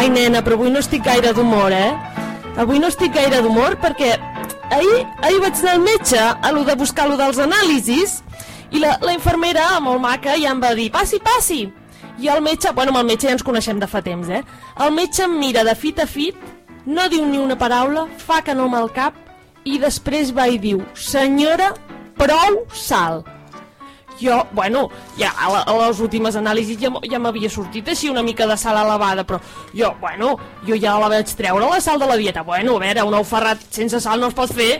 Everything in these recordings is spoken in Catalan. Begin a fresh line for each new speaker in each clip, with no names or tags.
Ai, nena, però avui no estic gaire d'humor, Avui no estic gaire d'humor perquè ahir vaig anar al metge a lo de buscar lo dels anàlisis i la infermera, molt maca, ja em va dir passi, passi. I el metge, bueno, amb el metge ja ens coneixem de fa temps, El metge em mira de fit a fit, no diu ni una paraula, fa que no amb el cap i després va i diu: senyora, prou sal. Jo, bueno, ja a les últimes anàlisis ja m'havia sortit així una mica de sal elevada, però jo ja la vaig treure, la sal de la dieta. Bueno, a veure, un ou ferrat sense sal no es pot fer,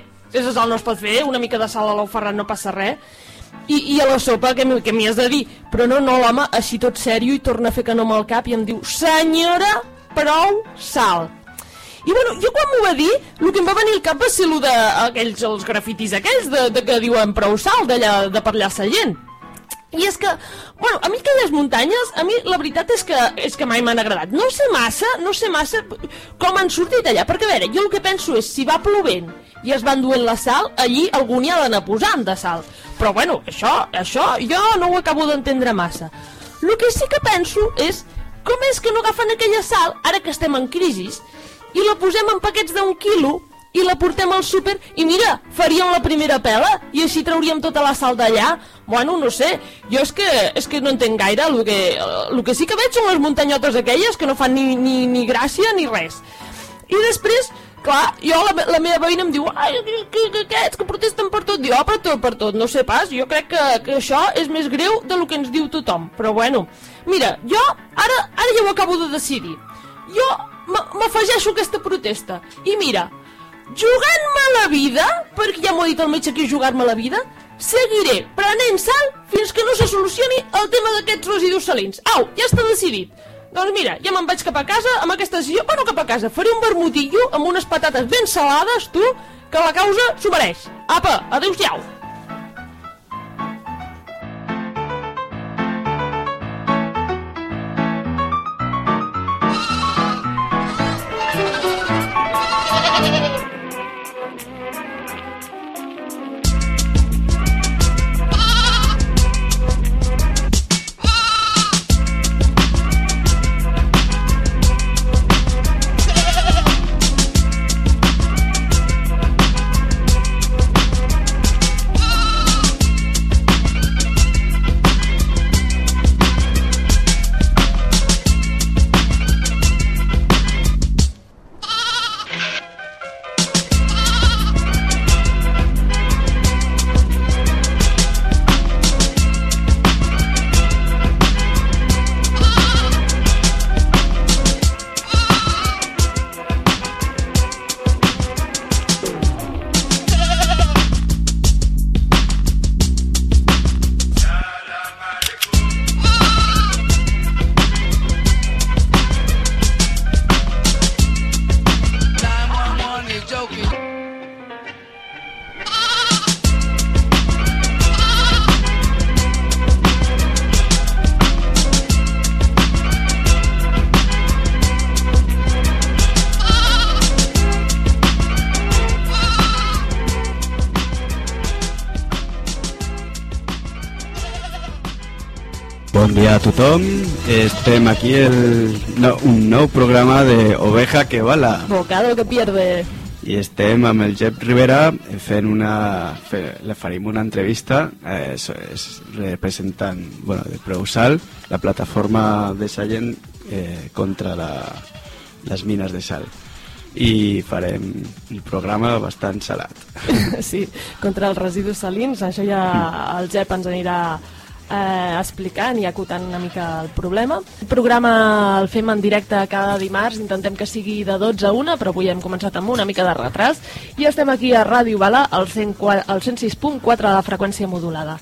una mica de sal a l'ou ferrat no passa res. I a la sopa, què m'hi has de dir? Però no, l'home, així tot sèrio, i torna a fer que no amb el cap i em diu: senyora, prou sal. I bueno, jo quan m'ho va dir, el que em va venir al cap va ser els grafitis aquells de que diuen prou sal, d'allà de per allà Sallent. I és que, bueno, a mi aquelles muntanyes, a mi la veritat és que mai m'han agradat. No sé massa com han sortit allà, perquè a veure, jo el que penso és, si va plovent i es van duent la sal, allí algú n'hi ha d'anar posant de sal. Però bueno, això jo no ho acabo d'entendre massa. El que sí que penso és, com és que no agafen aquella sal, ara que estem en crisi, i la posem en paquets d'1 quilo i la portem al súper i mira, faríem la primera pela i així trauríem tota la sal d'allà. Bueno, no sé, jo és que no entenc gaire, el que sí que veig són les muntanyotes aquelles que no fan ni gràcia ni res. I després, clar, jo la meva veïna em diu: ai, que aquests que protesten per tot. Diu: per tot, no sé pas, jo crec que això és més greu del que ens diu tothom. Però bueno, mira, jo ara ja ho acabo de decidir. Jo m'afegeixo a aquesta protesta i mira, jugant-me la vida, perquè ja m'ho ha dit el metge que és jugar-me la vida, seguiré prenent sal fins que no se solucioni el tema d'aquests residus salins. Au, ja està decidit. Doncs mira, ja me'n vaig cap a casa amb aquesta decisió. Bueno, cap a casa, faré un vermutillo amb unes patates ben salades, tu, que la causa s'ho mereix. Apa, adéu-siau.
Bon dia a tothom, estem aquí un nou programa de Oveja que Bala.
Bocado que pierde.
I estem amb el Jep Rivera fent le farem una entrevista, és representant de Preusal, la plataforma de Sallent contra les mines de sal. I farem un programa bastant salat.
Sí, contra els residus salins, això ja el Jep ens anirà explicant i acotant una mica el problema. El programa el fem en directe cada dimarts, intentem que sigui de 12 a 1, però avui hem començat amb una mica de retras i estem aquí a Ràdio Bala, al 106.4 de la freqüència modulada.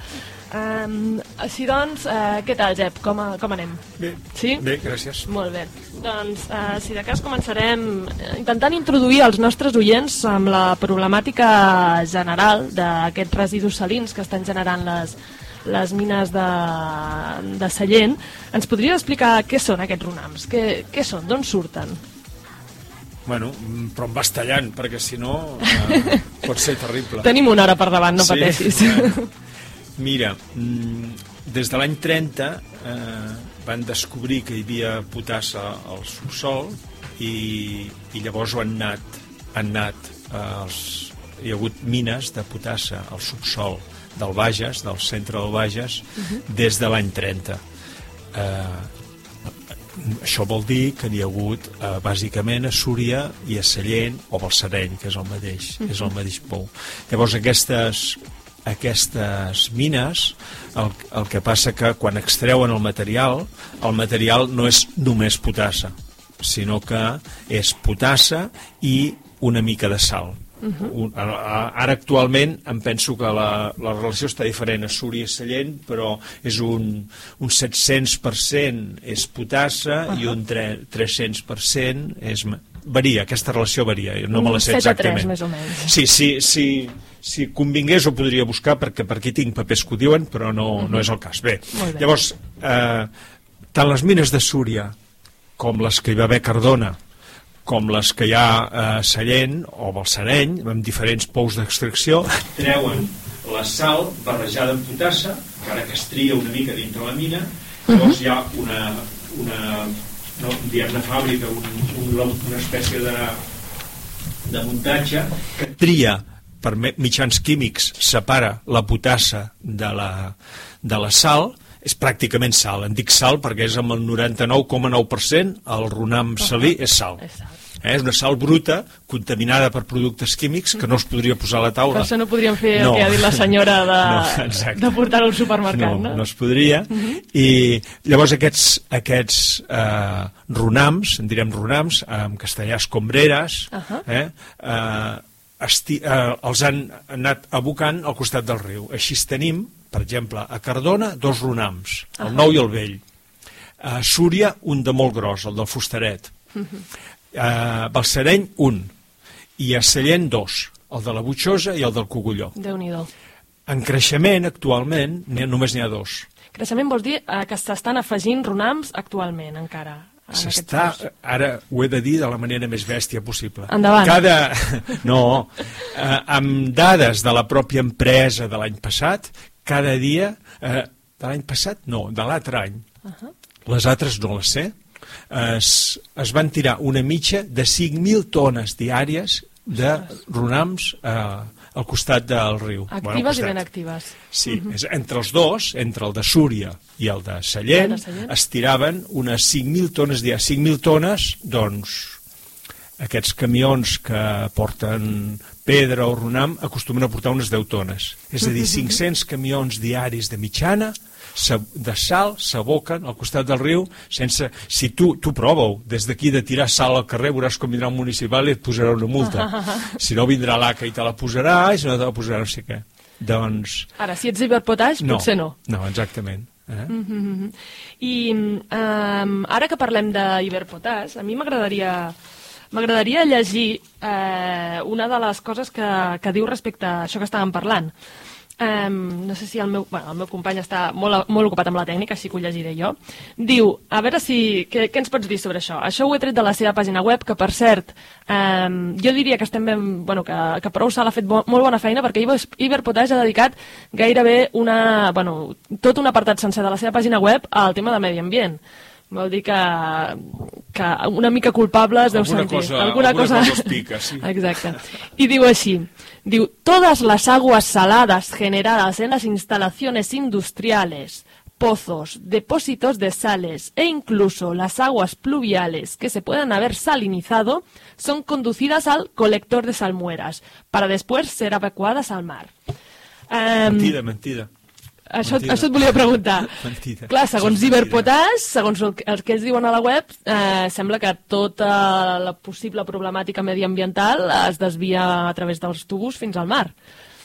Així doncs, què tal, Jep? Com anem?
Bé,
sí?
Bé, gràcies.
Molt bé. Doncs, si de cas començarem intentant introduir els nostres oients amb la problemàtica general d'aquests residus salins que estan generant les mines de Sallent. Ens podries explicar què són aquests runams? Què són? D'on surten?
Bueno, però en bastallant, perquè si no pot ser terrible.
Tenim una hora per davant, no pateixis.
Mira, des de l'any 30 van descobrir que hi havia potassa al subsol i llavors han anat hi ha hagut mines de potassa al subsol del Bages, del centre del Bages, des de l'any 30. Això vol dir que n'hi ha hagut bàsicament a Súria i a Sallent o Balsareny, que és el mateix pou. Llavors aquestes mines, el que passa que quan extreuen el material no és només potassa, sinó que és potassa i una mica de sal. Ara actualment em penso que la relació està diferent a Súria i Sallent, però és un 700% és potassa i un 300% és... Varia, aquesta relació varia, no me la sé exactament.
7-3, més o menys.
Si convingués ho podria buscar, perquè per aquí tinc papers que ho diuen, però no és el cas. Bé, llavors, tant les mines de Súria com les que hi va haver a Cardona, com les que hi ha a Sallent o Balsareny, amb diferents pous d'extracció, treuen la sal barrejada amb potassa, que ara que es tria una mica dintre la mina, llavors hi ha una fàbrica, una espècie de muntatge que tria per mitjans químics, separa la potassa de la sal. És pràcticament sal, en dic sal perquè és amb el 99,9%, el runam salí és sal. És una sal bruta, contaminada per productes químics, que no es podria posar a la taula.
Per això no podríem fer el que ha dit la senyora de portar-ho al supermercat, no?
No es podria. I llavors aquests runams, en direm runams, en castellà escombreres, els han anat abocant al costat del riu. Així tenim, per exemple, a Cardona, 2 runams, el nou i el vell. A Súria, un de molt gros, el del Fustaret. A Balsareny, un. I a Sallent, 2, el de la Butxosa i el del Cogulló.
Déu-n'hi-do.
En creixement, actualment, només n'hi ha 2. Creixement
vols dir que s'estan afegint runams actualment, encara?
Ara ho he de dir de la manera més bèstia possible.
Endavant.
Amb dades de la pròpia empresa de l'any passat, cada dia, de l'any passat? No, de l'altre any. Les altres no les sé. Es van tirar una mitja de 5.000 tones diàries de runams al costat del riu.
Actives i ben actives.
Sí, entre els dos, entre el de Súria i el de Sallent, es tiraven unes 5.000 tones diàries. 5.000 tones, doncs, aquests camions que porten pedra o runam acostumen a portar unes 10 tones. És a dir, 500 camions diaris de mitjana de sal s'aboquen al costat del riu sense... Si tu prova-ho, des d'aquí de tirar sal al carrer veuràs com vindrà un municipal i et posarà una multa. Si no vindrà l'ACA i te la posarà, i si no te la posarà no sé què. Doncs...
Ara, si ets Iberpotash, potser no.
No, exactament.
I ara que parlem d'Iberpotash, a mi m'agradaria llegir una de les coses que diu respecte a això que estàvem parlant. No sé si el meu company està molt ocupat amb la tècnica, així que ho llegiré jo. Diu, a veure què ens pots dir sobre això? Això ho he tret de la seva pàgina web, que per cert, jo diria que estem ben, que Prousal ha fet molt bona feina, perquè Iberpotash ha dedicat gairebé tot un apartat sencer de la seva pàgina web al tema de medi ambient. Vol dir que una mica culpable es deu sentir.
Alguna cosa es pica, sí.
Exacte. I diu així, todas las aguas saladas generadas en las instalaciones industriales, pozos, depósitos de sales e incluso las aguas pluviales que se puedan haber salinizado son conducidas al colector de salmueras para después ser evacuadas al mar.
Mentida.
Això et volia preguntar.
Mentida.
Clar, segons Iberpotash, segons el que ells diuen a la web, sembla que tota la possible problemàtica mediambiental es desvia a través dels tubos fins al mar.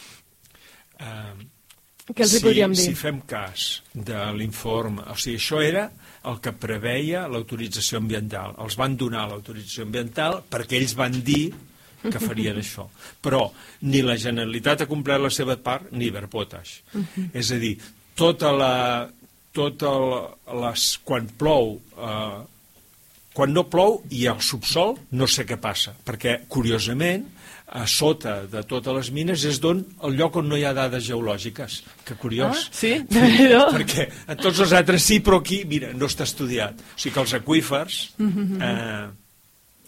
Què els hi podríem dir?
Si fem cas de l'informe, o sigui, això era el que preveia l'autorització ambiental. Els van donar l'autorització ambiental perquè ells van dir que farien això. Però ni la Generalitat ha complert la seva part, ni Iberpotash. És a dir, quan plou, quan no plou i al subsol no sé què passa, perquè, curiosament, a sota de totes les mines és el lloc on no hi ha dades geològiques. Que curiós.
Sí?
Perquè en tots els altres sí, però aquí, mira, no està estudiat. O sigui que els aqüífers...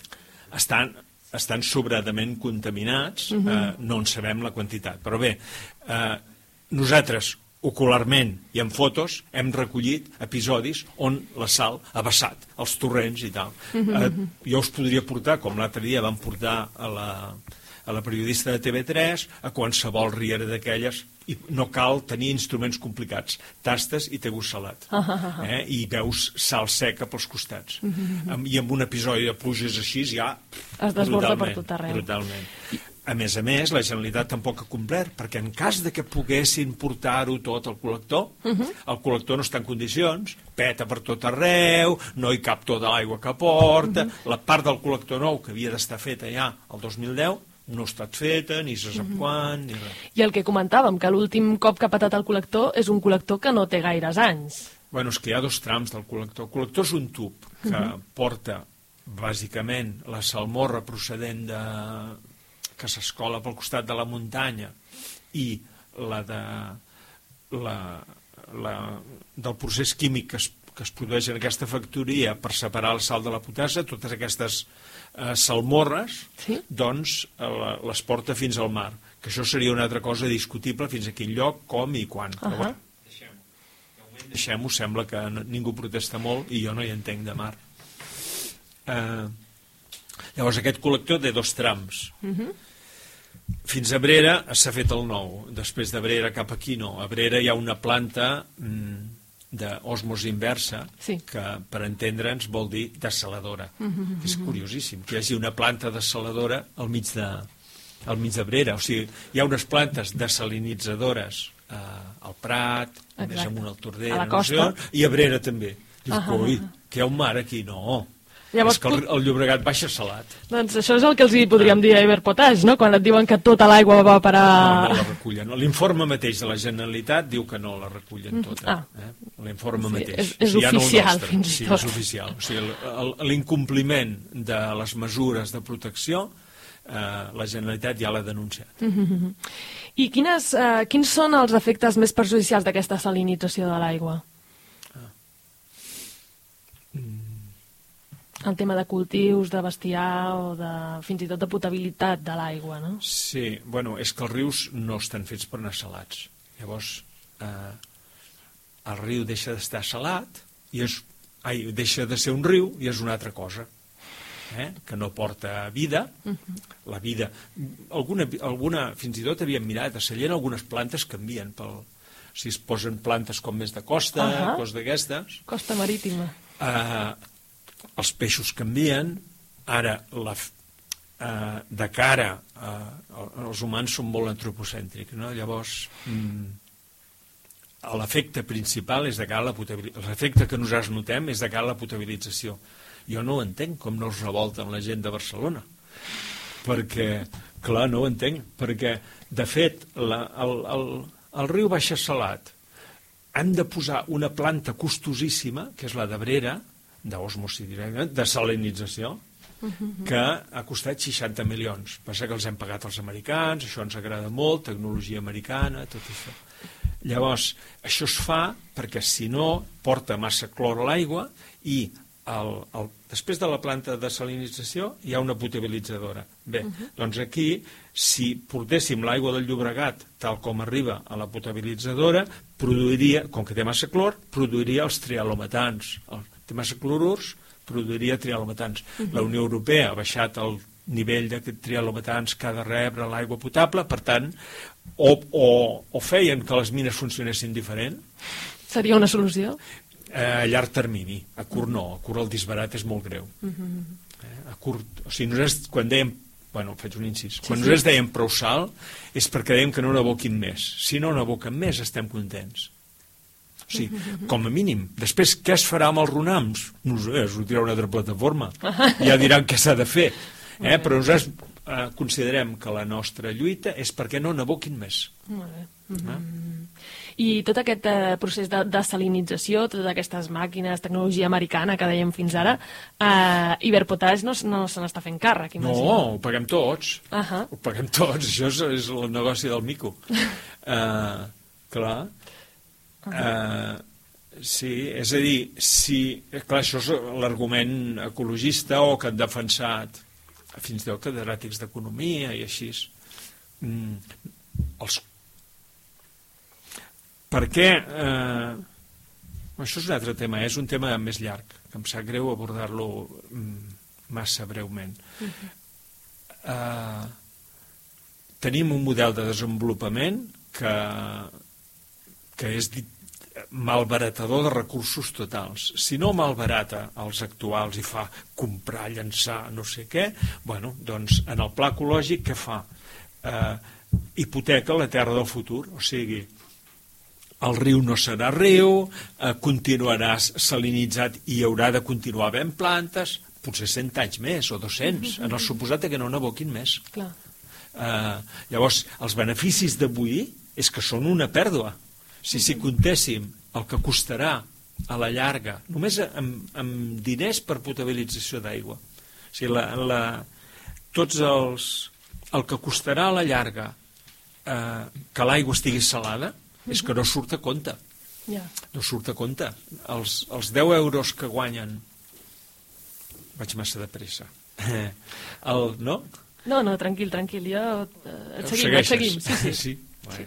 estan sobradament contaminats, no en sabem la quantitat. Però bé, nosaltres, ocularment i en fotos, hem recollit episodis on la sal ha vessat els torrents i tal. Jo us podria portar, com l'altre dia vam portar a la periodista de TV3, a qualsevol riera d'aquelles, i no cal tenir instruments complicats. Tastes i té gust salat. I veus sal seca pels costats. I amb un episodi de pluges així ja...
Es desborda per tot arreu.
Brutalment. A més, la Generalitat tampoc ha complert, perquè en cas de que poguessin portar-ho tot al col·lector, el col·lector no està en condicions, peta per tot arreu, no hi cap tota l'aigua que porta, la part del col·lector nou, que havia d'estar feta ja el 2010, no ha estat feta, ni se sap quan, ni res.
I el que comentàvem, que l'últim cop que ha patat el col·lector és un col·lector que no té gaires anys.
Bueno, és que hi ha dos trams del col·lector. El col·lector és un tub que porta, bàsicament, la salmorra procedent que s'escola pel costat de la muntanya i del procés químic que es produeix en aquesta factoria per separar el sal de la potassa, totes aquestes salmorres, doncs les porta fins al mar, que això seria una altra cosa discutible fins a quin lloc, com i quan. Però bueno, deixem-ho, sembla que ningú protesta molt i jo no hi entenc de mar. Llavors aquest col·lector té dos trams. Fins a Abrera s'ha fet el nou, després d'Abrera cap aquí no. A Abrera hi ha una planta d'osmosi inversa que per entendre'ns vol dir dessaladora. És curiosíssim que hi hagi una planta dessaladora al mig d'Abrera. O sigui, hi ha unes plantes desalinitzadores al Prat, més amunt al Tordera, i a Abrera també. Dius, coi, que hi ha un mar aquí? No. Llavors, és que el Llobregat baixa salat.
Doncs això és el que els hi podríem dir a Iberpotash, no? Quan et diuen que tota l'aigua va parar...
No la recullen. L'informe mateix de la Generalitat diu que no la recullen tota. L'informe mateix.
És oficial, fins i tot.
Sí, és oficial. O sigui, l'incompliment de les mesures de protecció, la Generalitat ja l'ha denunciat.
I quins són els efectes més perjudicials d'aquesta salinització de l'aigua? El tema de cultius, de bestiar o fins i tot de potabilitat de l'aigua, no?
Sí, bueno, és que els rius no estan fets per anar salats. Llavors, el riu deixa d'estar salat i deixa de ser un riu i és una altra cosa, que no porta vida. La vida... Alguna fins i tot havíem mirat, a Sallent algunes plantes canvien si es posen plantes com més de costa, coses d'aquestes.
Costa marítima.
Els peixos canvien, ara de cara els humans són molt antropocèntrics, no? Llavors l'efecte principal és de cara a la potabilització, l'efecte que nosaltres notem és de cara a la potabilització. Jo no ho entenc com no es revolten la gent de Barcelona, perquè, clar, no ho entenc, perquè de fet el riu baixa salat, han de posar una planta costosíssima, que és la d'Abrera, d'osmosi directa, de salinització, que ha costat 60 milions. Passa que els hem pagat els americans, això ens agrada molt, tecnologia americana, tot això. Llavors, això es fa perquè si no porta massa clor a l'aigua i després de la planta de salinització hi ha una potabilitzadora. Bé, doncs aquí, si portéssim l'aigua del Llobregat tal com arriba a la potabilitzadora, produiria, com que té massa clor, produiria els trialometans. Té massa clorurs, produiria trialometans. La Unió Europea ha baixat el nivell de trialometans que ha de rebre l'aigua potable, per tant, o feien que les mines funcionessin diferent.
Seria una solució?
A llarg termini, a curt no, a curt el disbarat és molt greu. A curt, o sigui, nosaltres quan dèiem, bueno, faig un incís, quan nosaltres dèiem prou sal és perquè dèiem que no n'aboquin més. Si no n'aboquen més estem contents. O sigui, com a mínim. Després, què es farà amb els runams? No sé, es sortirà una altra plataforma. Ja diran què s'ha de fer. Però nosaltres considerem que la nostra lluita és perquè no n'aboquin més.
Molt bé. I tot aquest procés de desalinització, totes aquestes màquines, tecnologia americana que dèiem fins ara, Iberpotash no se n'està fent càrrec, imagino.
No, ho paguem tots. Ho paguem tots, això és el negoci del mico. Clar. Sí, és a dir, clar, això és l'argument ecologista o que han defensat fins i tot catedràtics d'economia i així. Per què? Això és un altre tema, és un tema més llarg, que em sap greu abordar-lo massa breument. Tenim un model de desenvolupament que és malbaratador de recursos totals. Si no malbarata els actuals i fa comprar, llançar, no sé què, bueno, doncs en el pla ecològic què fa? Hipoteca la terra del futur, o sigui, el riu no serà riu, continuarà salinitzat i hi haurà de continuar havent plantes, potser 100 anys més o 200, en el suposat que no n'aboquin més.
Clar.
Llavors, els beneficis d'avui és que són una pèrdua. Si comptéssim el que costarà a la llarga, només amb diners per potabilització d'aigua, o sigui, el que costarà a la llarga que l'aigua estigui salada és que no surt a compte. No surt a compte. Els 10 euros que guanyen... Vaig massa de pressa. No?
No, tranquil, jo... Et seguim.
Sí. Bueno.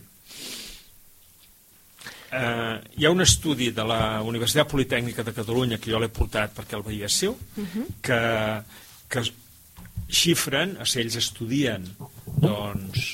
Hi ha un estudi de la Universitat Politècnica de Catalunya, que jo l'he portat perquè el veia seu, que xifren, o sigui, ells estudien doncs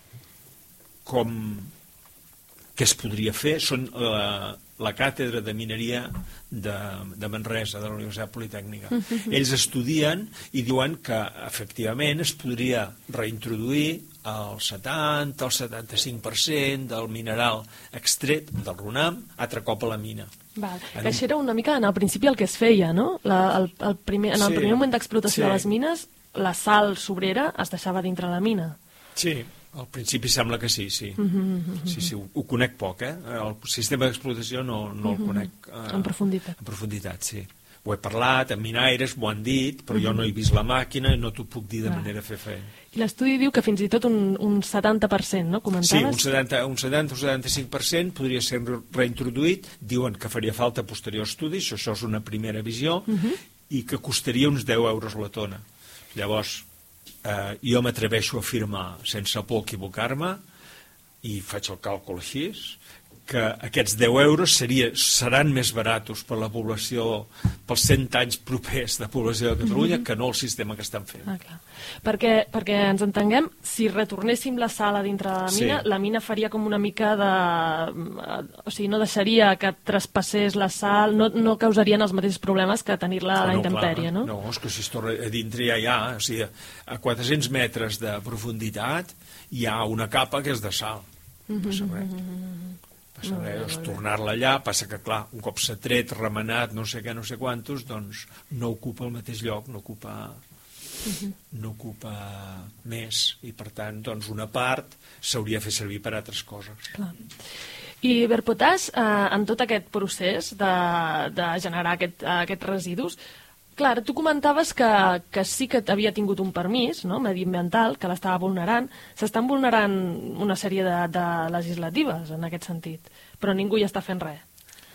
què es podria fer. Són la càtedra de mineria de Manresa, de la Universitat Politècnica. Ells estudien i diuen que efectivament es podria reintroduir el 70, el 75% del mineral extret del runam altre cop a la mina.
Que això era una mica en el principi el que es feia, no? En el primer moment d'explotació de les mines, la sal sobrera es deixava dintre la mina.
Sí, al principi sembla que sí. Sí, ho conec poc, el sistema d'explotació no el conec
en profunditat.
En profunditat, sí. Ho he parlat, amb minaires m'ho han dit, però jo no he vist la màquina i no t'ho puc dir de manera fefaent.
I l'estudi diu que fins i tot un 70%, no? Comentaves?
Sí, un 70 o 75% podria ser reintroduït. Diuen que faria falta posteriors estudis, això és una primera visió, i que costaria uns 10 euros la tona. Llavors, jo m'atreveixo a afirmar, sense por equivocar-me, i faig el càlcul així, que aquests 10 euros seran més baratos per la població, pels 100 anys propers de població de Catalunya, que no el sistema que estan fent.
Clar. Perquè ens entenguem, si retornéssim la sal a dintre de la mina, la mina faria com una mica de... O sigui, no deixaria que traspassés la sal, no causarien els mateixos problemes que tenir-la a la intempèrie, no?
No, és que si es torna a dintre ja hi ha, o sigui, a 400 metres de profunditat hi ha una capa que és de sal. Passa res. Tornar-la allà, passa que clar, un cop s'ha tret, remenat, no sé què, no sé quantos, doncs no ocupa el mateix lloc, no ocupa més, i per tant doncs una part s'hauria de fer servir per altres coses.
Clar. I Verpotas, en tot aquest procés de generar aquests residus, clar, tu comentaves que sí que havia tingut un permís, no?, mediambiental, que l'estava vulnerant. S'estan vulnerant una sèrie de legislatives en aquest sentit, però ningú hi està fent res.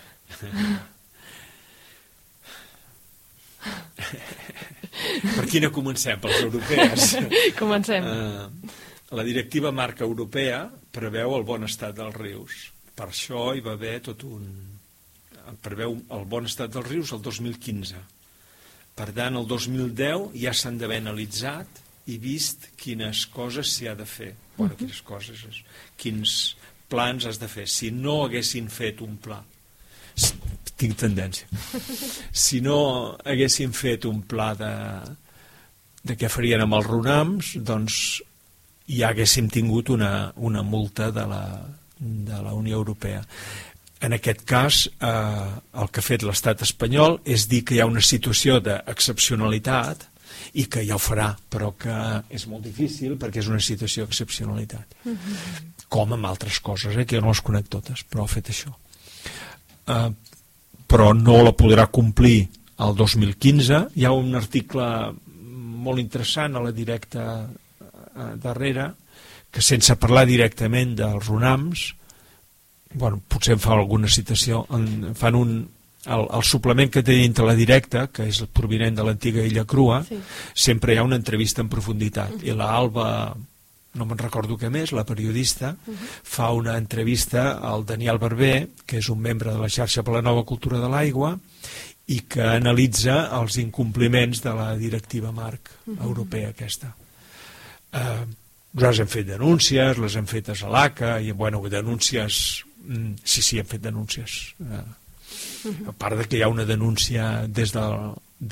Per quina comencem? Pels europees?
Comencem.
La directiva marca europea preveu el bon estat dels rius. Per això hi va haver preveu el bon estat dels rius el 2015. Per tant, el 2010 ja s'han d'haver analitzat i vist quines coses s'hi ha de fer. Quins plans has de fer. Si no haguessin fet un pla, tinc tendència, si no haguessin fet un pla de què farien amb els runams, doncs ja haguéssim tingut una multa de la Unió Europea. En aquest cas, el que ha fet l'estat espanyol és dir que hi ha una situació d'excepcionalitat i que ja ho farà, però que és molt difícil perquè és una situació d'excepcionalitat. Com amb altres coses, que jo no les conec totes, però ha fet això. Però no la podrà complir el 2015. Hi ha un article molt interessant a la Directa darrere, que sense parlar directament dels runams, potser em fa alguna citació, fan el suplement que té dintre la directa, que és provinent de l'antiga Illa Crua, sempre hi ha una entrevista en profunditat. I la Alba, no me'n recordo què més, la periodista, fa una entrevista al Daniel Barber, que és un membre de la xarxa per la nova cultura de l'aigua, i que analitza els incompliments de la directiva marc europea aquesta. Nosaltres hem fet denúncies, les hem fetes a l'ACA, i bueno, denúncies... Sí, hem fet denúncies. A part de que hi ha una denúncia des del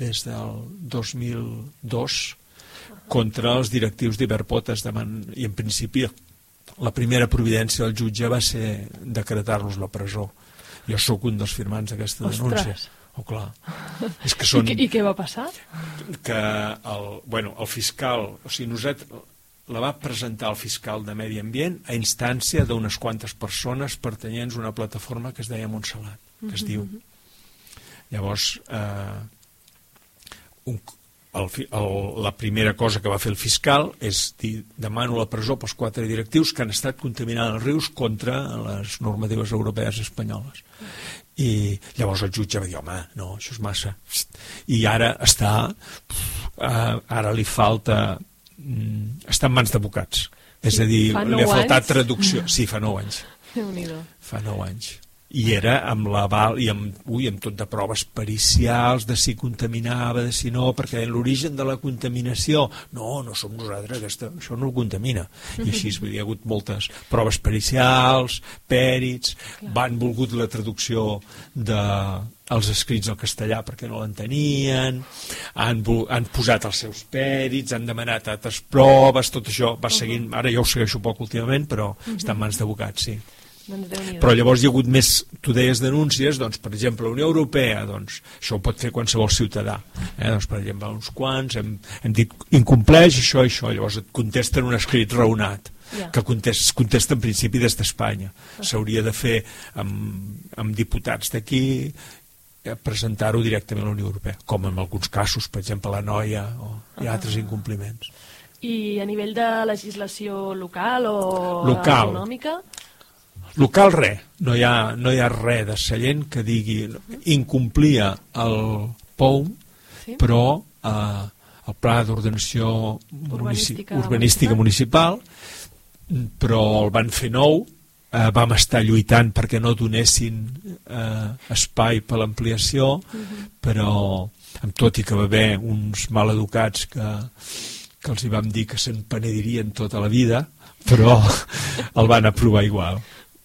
2002 contra els directius d'Iberpot, i en principi la primera providència del jutge va ser decretar-los la presó. Jo sóc un dels firmants d'aquesta denúncia. Oh, clar. És que són...
I què va passar?
Que el fiscal, o sigui, nosaltres la va presentar el fiscal de Medi Ambient a instància d'unes quantes persones pertanyents a una plataforma que es deia Montsalat, que es diu. Llavors, la primera cosa que va fer el fiscal és dir, demano la presó pels 4 directius que han estat contaminant els rius contra les normatives europees i espanyoles. I llavors el jutge va dir, home, no, això és massa. I ara ara li falta... està en mans d'advocats. És a dir, li ha faltat traducció. Sí, fa 9 anys. Fa 9 anys. I era amb l'aval i amb tot de proves pericials de si contaminava, de si no, perquè l'origen de la contaminació no som nosaltres, això no ho contamina. I així hi ha hagut moltes proves pericials, pèrits, van volgut la traducció dels escrits al castellà perquè no l'entenien, han posat els seus pèrits, han demanat altres proves, tot això va seguint, ara jo ho segueixo poc últimament, però està en mans d'advocats, sí. Però llavors hi ha hagut més, tu deies denúncies, doncs per exemple la Unió Europea, doncs això ho pot fer qualsevol ciutadà, doncs per exemple uns quants hem dit incompleix això i això, llavors et contesten un escrit raonat que es contesta en principi des d'Espanya, s'hauria de fer amb diputats d'aquí, presentar-ho directament a la Unió Europea, com en alguns casos, per exemple la Noia o hi ha altres incompliments.
I a nivell de legislació local o econòmica?
Local res, no hi ha res de Sallent que digui incomplia el POUM, però el Pla d'Ordenació Urbanística Municipal, però el van fer nou, vam estar lluitant perquè no donessin espai per l'ampliació, però amb tot i que va haver uns maleducats que els hi vam dir que se'n penedirien tota la vida, però el van aprovar igual.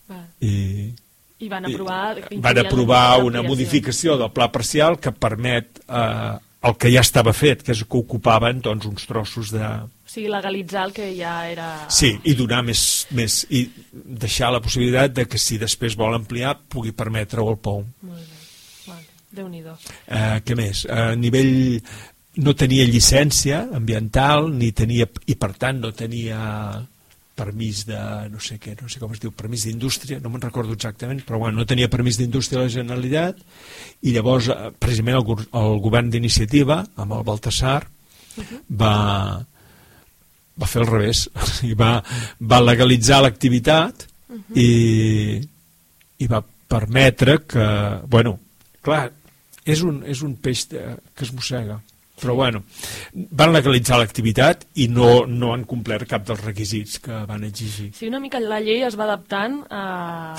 I van
aprovar una modificació del pla parcial que permet el que ja estava fet, que és que ocupaven doncs, uns trossos de...
O sigui, legalitzar el que ja era...
Sí, i donar més i deixar la possibilitat de que si després vol ampliar pugui permetre-ho al POUM.
Molt bé, Déu-n'hi-do.
Què més? A nivell... no tenia llicència ambiental, i per tant no tenia permís de, no sé com es diu, permís d'indústria, no me'n recordo exactament, però bueno, no tenia permís d'indústria a la Generalitat, i llavors precisament el govern d'iniciativa, amb el Baltasar, va fer al revés, va legalitzar l'activitat i va permetre que, bueno, clar, és un peix que es mossega, però bueno, van legalitzar l'activitat i no han complert cap dels requisits que van exigir.
Sí, una mica la llei es va adaptant a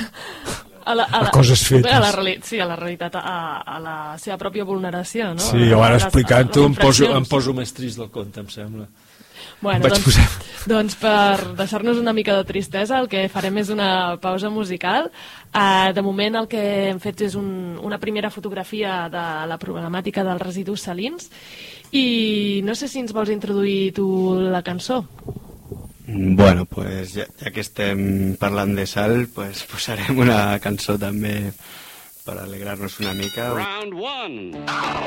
coses fetes.
A la realitat, a la seva pròpia vulneració, no?
Sí, jo ara explicant-ho em poso més trist del compte, em sembla.
Bueno, doncs per deixar-nos una mica de tristesa el que farem és una pausa musical. De moment el que hem fet és una primera fotografia de la problemàtica dels residus salins i no sé si ens vols introduir tu la cançó.
Bueno, pues ja que estem parlant de sal, pues posarem una cançó també per alegrar-nos una mica.
Round one.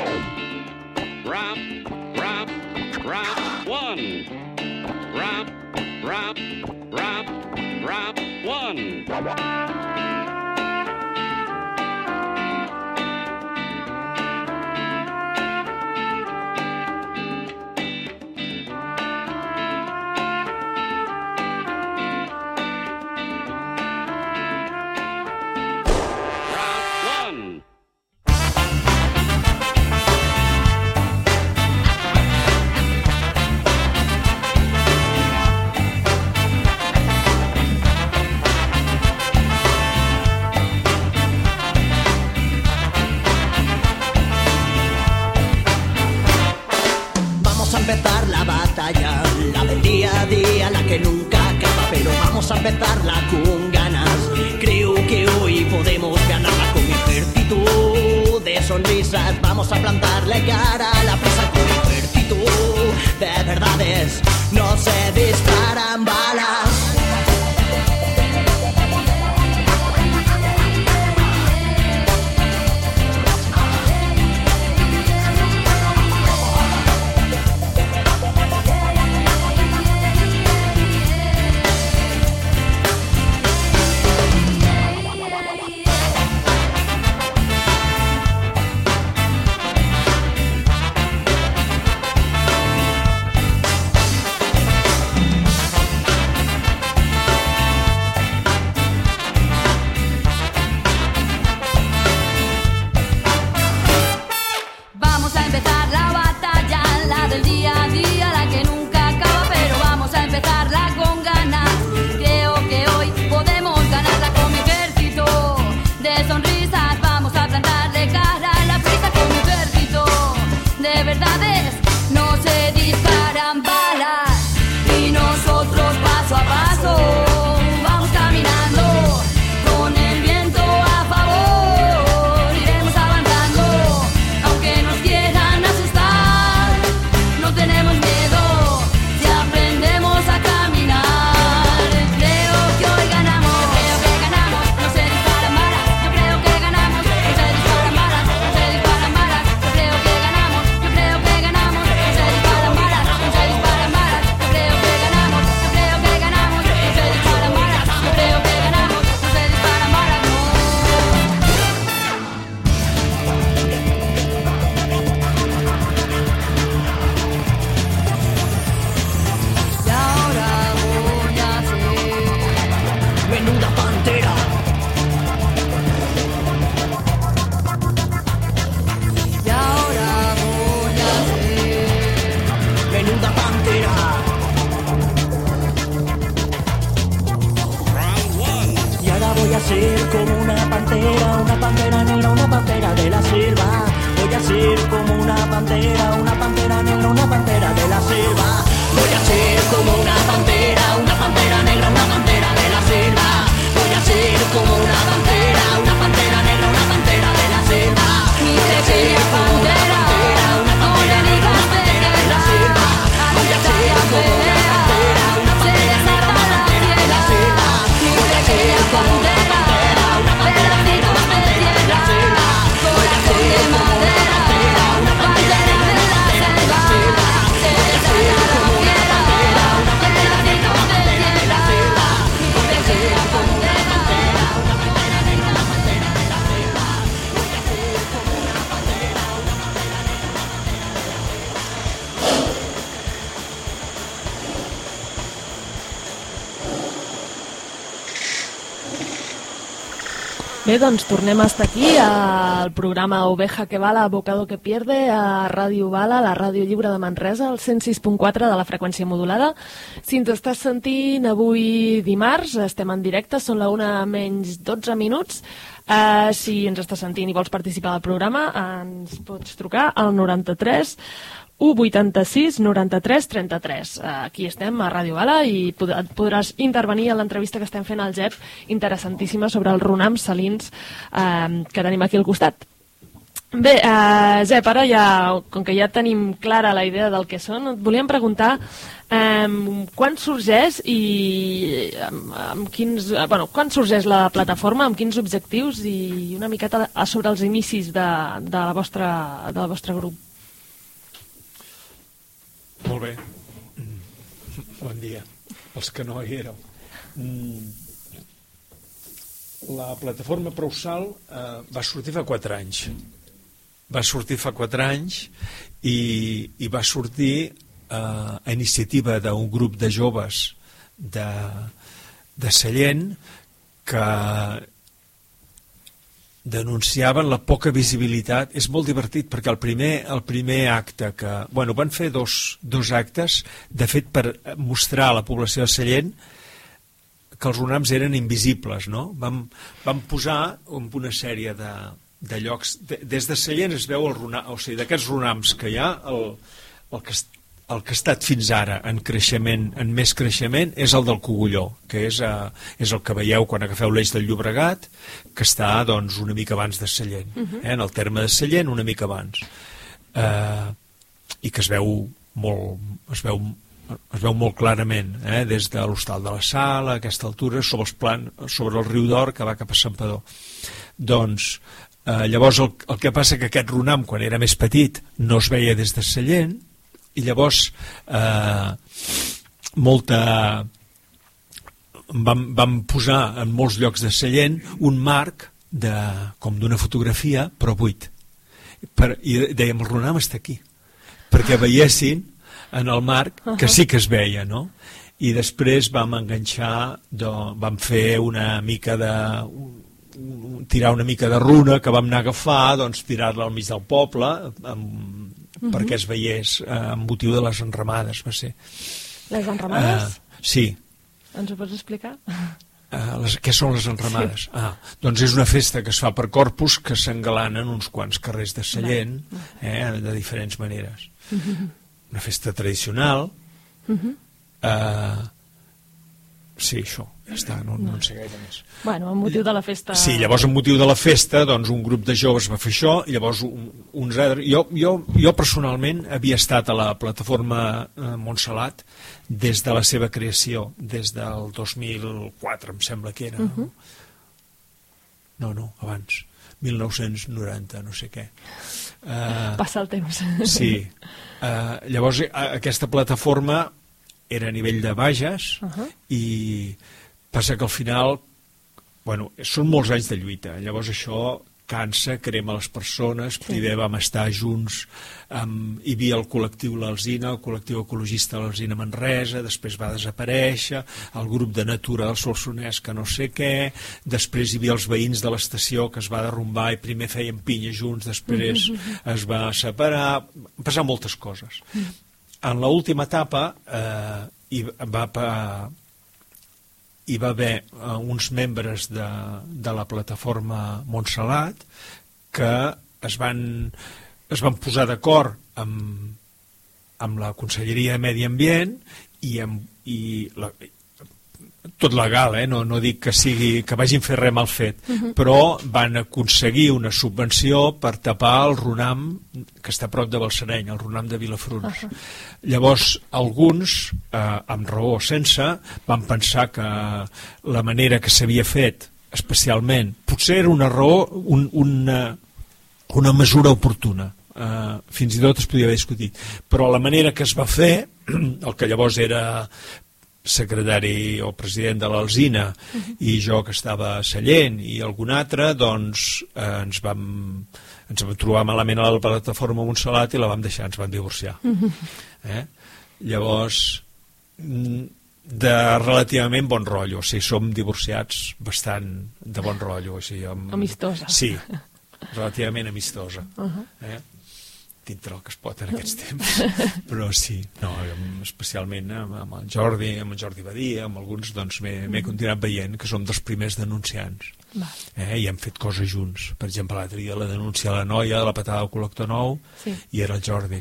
Round one. Round one.
empezarla con ganas. Creo que hoy podemos ganarla con ejército de sonrisas. Vamos a plantarle cara a la prisa con ejército de verdades. No se disparan balas.
Bé, doncs tornem a estar aquí al programa Oveja que Bala, Bocado que Pierde, a Ràdio Bala, la ràdio lliure de Manresa, al 106.4 de la freqüència modulada. Si ens estàs sentint avui dimarts, estem en directe, són la 1:12. Si ens estàs sentint i vols participar del programa, ens pots trucar al 93 186 93 33. Aquí estem a Ràdio Bala i podràs intervenir a l'entrevista que estem fent al Jep, interessantíssima, sobre els runams salins que tenim aquí al costat. Bé, Jep, ara ja, com que ja tenim clara la idea del que són, et volíem preguntar quan sorgeix i quan sorgeix la plataforma, amb quins objectius i una miqueta sobre els inicis del vostre grup.
Molt bé. Bon dia. Els que no hi éreu. La plataforma Prousal va sortir fa 4 anys. Va sortir fa 4 anys i va sortir a iniciativa d'un grup de joves de Sallent que denunciaven la poca visibilitat. És molt divertit perquè el primer acte que... van fer dos actes, de fet, per mostrar a la població de Sallent que els runams eren invisibles, no? Vam posar una sèrie de llocs... Des de Sallent es veu el runam, o sigui, d'aquests runams que hi ha, el que ha estat fins ara en creixement, en més creixement, és el del Cogulló, que és el que veieu quan agafeu l'eix del Llobregat, que està doncs, una mica abans de Sallent, en el terme de Sallent una mica abans, i que es veu molt clarament, des de l'Hostal de la Sala, a aquesta altura, sobre el riu d'Or que va cap a Santpedor. Doncs llavors el que passa que aquest runam, quan era més petit, no es veia des de Sallent, i llavors vam posar en molts llocs de Sallent un marc com d'una fotografia, però buit. I dèiem, el runam està aquí, perquè veiessin en el marc que sí que es veia, no? I després vam enganxar, vam fer una mica tirar una mica de runa que vam anar a agafar, doncs tirar-la al mig del poble, perquè es veiés amb motiu de les enramades, va ser.
Les enramades?
Sí.
Ens ho pots explicar?
Què són les enramades? Sí. Doncs és una festa que es fa per Corpus, que s'engalanen uns quants carrers de Sallent, de diferents maneres. Una festa tradicional. Sí, això, ja està, no en sé gaire més.
Bueno, amb motiu de la festa...
Sí, llavors amb motiu de la festa, doncs un grup de joves va fer això, i llavors uns altres... Jo personalment havia estat a la plataforma Montsalat des de la seva creació, des del 2004, em sembla que era. No, abans, 1990, no sé què.
Passa el temps.
Sí. Llavors aquesta plataforma era a nivell de Bages, i passa que al final, són molts anys de lluita, llavors això cansa, crema les persones. Primer vam estar junts, hi havia el col·lectiu L'Alzina, el col·lectiu ecologista L'Alzina Manresa, després va desaparèixer, el grup de Natura del Solsonès que no sé què, després hi havia els veïns de l'estació que es va derrumbar i primer feien pinya junts, després es va separar, van passar moltes coses. En l'última etapa hi va haver uns membres de la plataforma Montsalat que es van posar d'acord amb la Conselleria de Medi Ambient i tot legal, no dic que vagin fer res mal fet, però van aconseguir una subvenció per tapar el runam que està a prop de Balsareny, el runam de Vilafruns. Llavors, alguns, amb raó o sense, van pensar que la manera que s'havia fet, especialment, potser era una raó, una mesura oportuna, fins i tot es podia haver discutit, però la manera que es va fer, el que llavors era secretari o president de l'Alzina i jo que estava a Sallent i algun altre, doncs ens vam trobar malament a la plataforma Montsalat i la vam deixar, ens vam divorciar. Llavors, de relativament bon rotllo, o sigui, som divorciats bastant de bon rotllo.
Amistosa.
Sí, relativament amistosa. Dintre el que es pot en aquests temps, però sí, especialment amb el Jordi Badia, amb alguns doncs m'he continuat veient que som dels primers denunciants, i hem fet coses junts. Per exemple, l'altre dia la denúncia a la noia de la patada del col·lector nou, i era el Jordi.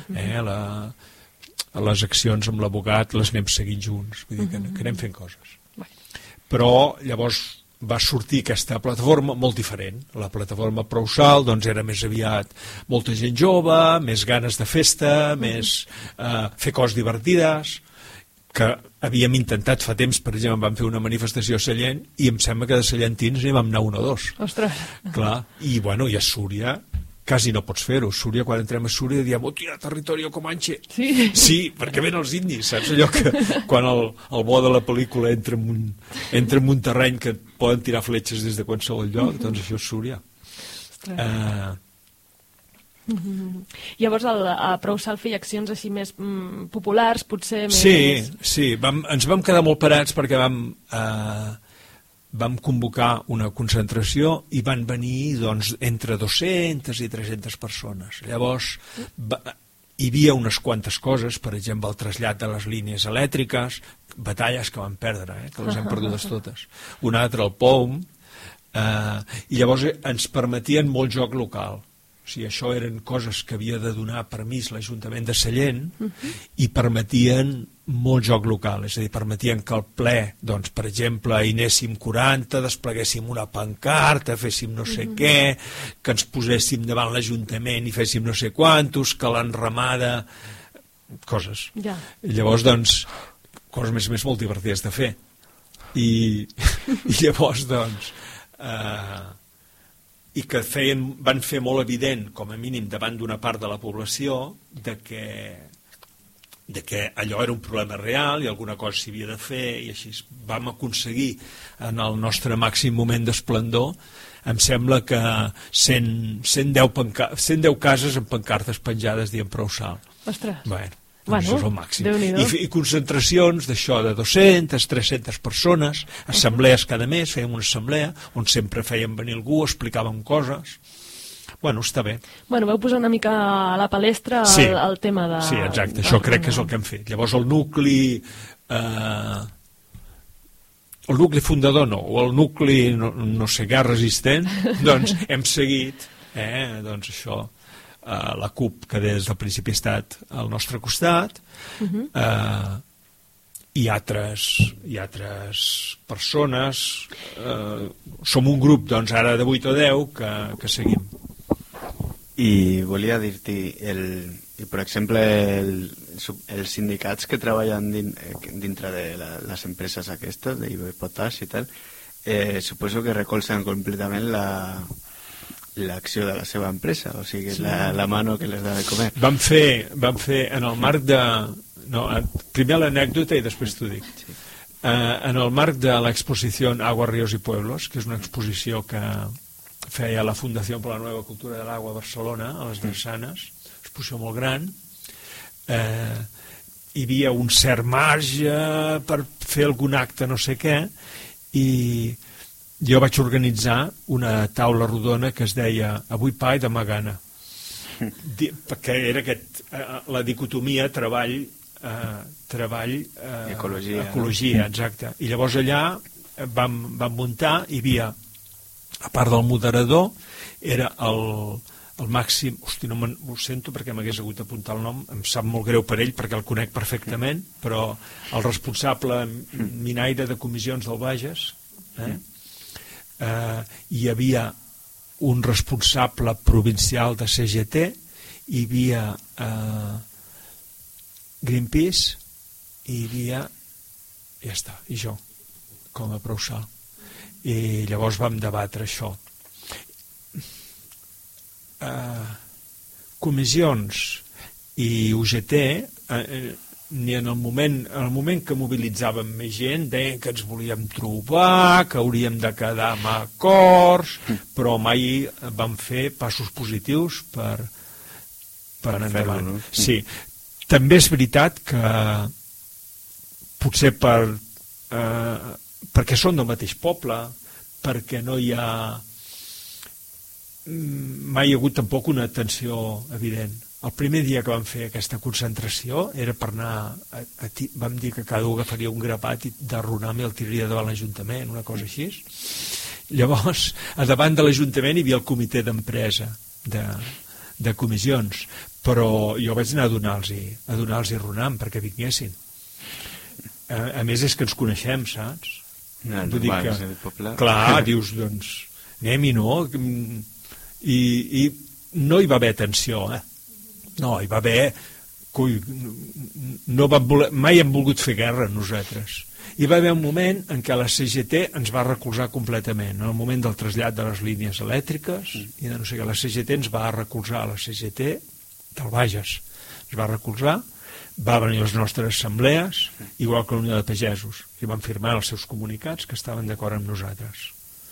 Les accions amb l'advocat les anem seguint junts, vull dir que anem fent coses. Però llavors va sortir aquesta plataforma molt diferent. La plataforma Prousal doncs era més aviat molta gent jove, més ganes de festa, més fer coses divertides, que havíem intentat fa temps. Per exemple, vam fer una manifestació a Sallent i em sembla que de sallentins n'hi vam anar un o dos.
Ostres!
Clar, i a Súria quasi no pots fer-ho. Súria, quan entrem a Súria, diem, hòstia, territori comanche. Sí, perquè ven els indis, saps? Allò que quan el bo de la pel·lícula entra en un terreny que poden tirar fletxes des de qualsevol lloc, doncs això és Súria.
Llavors a Prousal feia accions així més populars, potser més...
Sí, ens vam quedar molt parats perquè vam convocar una concentració i van venir doncs, entre 200 i 300 persones. Llavors hi havia unes quantes coses, per exemple el trasllat de les línies elèctriques, batalles que vam perdre, que les hem perdudes totes. Una altra, el POUM, i llavors ens permetien molt joc local. O sigui, això eren coses que havia de donar permís l'Ajuntament de Sallent i permetien molt joc local, és a dir, permetien que al ple, doncs, per exemple, hi anéssim 40, despleguéssim una pancarta, féssim no sé què, que ens poséssim davant l'Ajuntament i féssim no sé quantos, que l'enramada... coses.
Ja.
Llavors, doncs, coses més molt divertides de fer. I llavors, doncs... i que van fer molt evident, com a mínim davant d'una part de la població, de que allò era un problema real i alguna cosa s'hi havia de fer, i així vam aconseguir, en el nostre màxim moment d'esplendor, em sembla que 110 cases amb pancartes penjades dient prou sal.
Ostres.
Bueno, això és el màxim. I concentracions d'això de 200, 300 persones, assemblees cada mes, fèiem una assemblea on sempre fèiem venir algú, explicàvem coses. Bueno, està bé.
Bueno, vau posar una mica a la palestra el tema de...
Sí, exacte, això crec que és el que hem fet. Llavors el nucli fundador no, o el nucli no sé què resistent, doncs hem seguit, doncs això, la CUP, que des del principi ha estat al nostre costat, i altres persones, som un grup, doncs, ara de 8 o 10 que seguim.
I volia dir-t'hi, per exemple, els sindicats que treballen dintre de les empreses aquestes, d'Iber Potash i tal, suposo que recolzen completament l'acció de la seva empresa, o sigui, la mano que les da de comer.
Vam fer en el marc de... No, primer l'anècdota i després t'ho dic. Sí. En el marc de l'exposició Agua, Ríos y Pueblos, que és una exposició que feia la Fundació per la Nueva Cultura de l'Agua a Barcelona, a les Drassanes, exposició molt gran, hi havia un cert marge per fer algun acte no sé què, i jo vaig organitzar una taula rodona que es deia avui pa i demà gana, perquè era la dicotomia treball ecologia, exacte. I llavors allà vam muntar, hi havia, a part del moderador, era el màxim, hosti, no ho sento perquè m'hagués hagut d'apuntar el nom, em sap molt greu per ell perquè el conec perfectament, però el responsable minaire de comissions del Bages, hi havia un responsable provincial de CGT, hi havia Greenpeace, i hi havia, ja està, i jo, com a prou sal. I llavors vam debatre això. Comissions i UGT, ni en el moment que mobilitzàvem més gent, deien que ens volíem trobar, que hauríem de quedar amb acords, però mai vam fer passos positius per endavant. No? Sí. També és veritat que potser perquè són del mateix poble, perquè no hi ha mai hi ha hagut tampoc una tensió evident. El primer dia que vam fer aquesta concentració era per anar vam dir que cada un agafaria un grapat i de runam i el tiraria davant l'Ajuntament, una cosa així. Llavors, a davant de l'Ajuntament hi havia el comitè d'empresa de comissions, però jo vaig anar a donar-los runam perquè vinguessin. A més és que ens coneixem, saps? Vull dir que, clar, dius, doncs, anem-hi, no? I no hi va haver tensió, no, hi va haver mai hem volgut fer guerra nosaltres. Hi va haver un moment en què la CGT ens va recolzar completament, en el moment del trasllat de les línies elèctriques, i de no sé què, la CGT ens va recolzar, la CGT del Bages ens va recolzar, va venir a les nostres assemblees, igual que la Unió de Pagesos, i van firmar els seus comunicats que estaven d'acord amb nosaltres.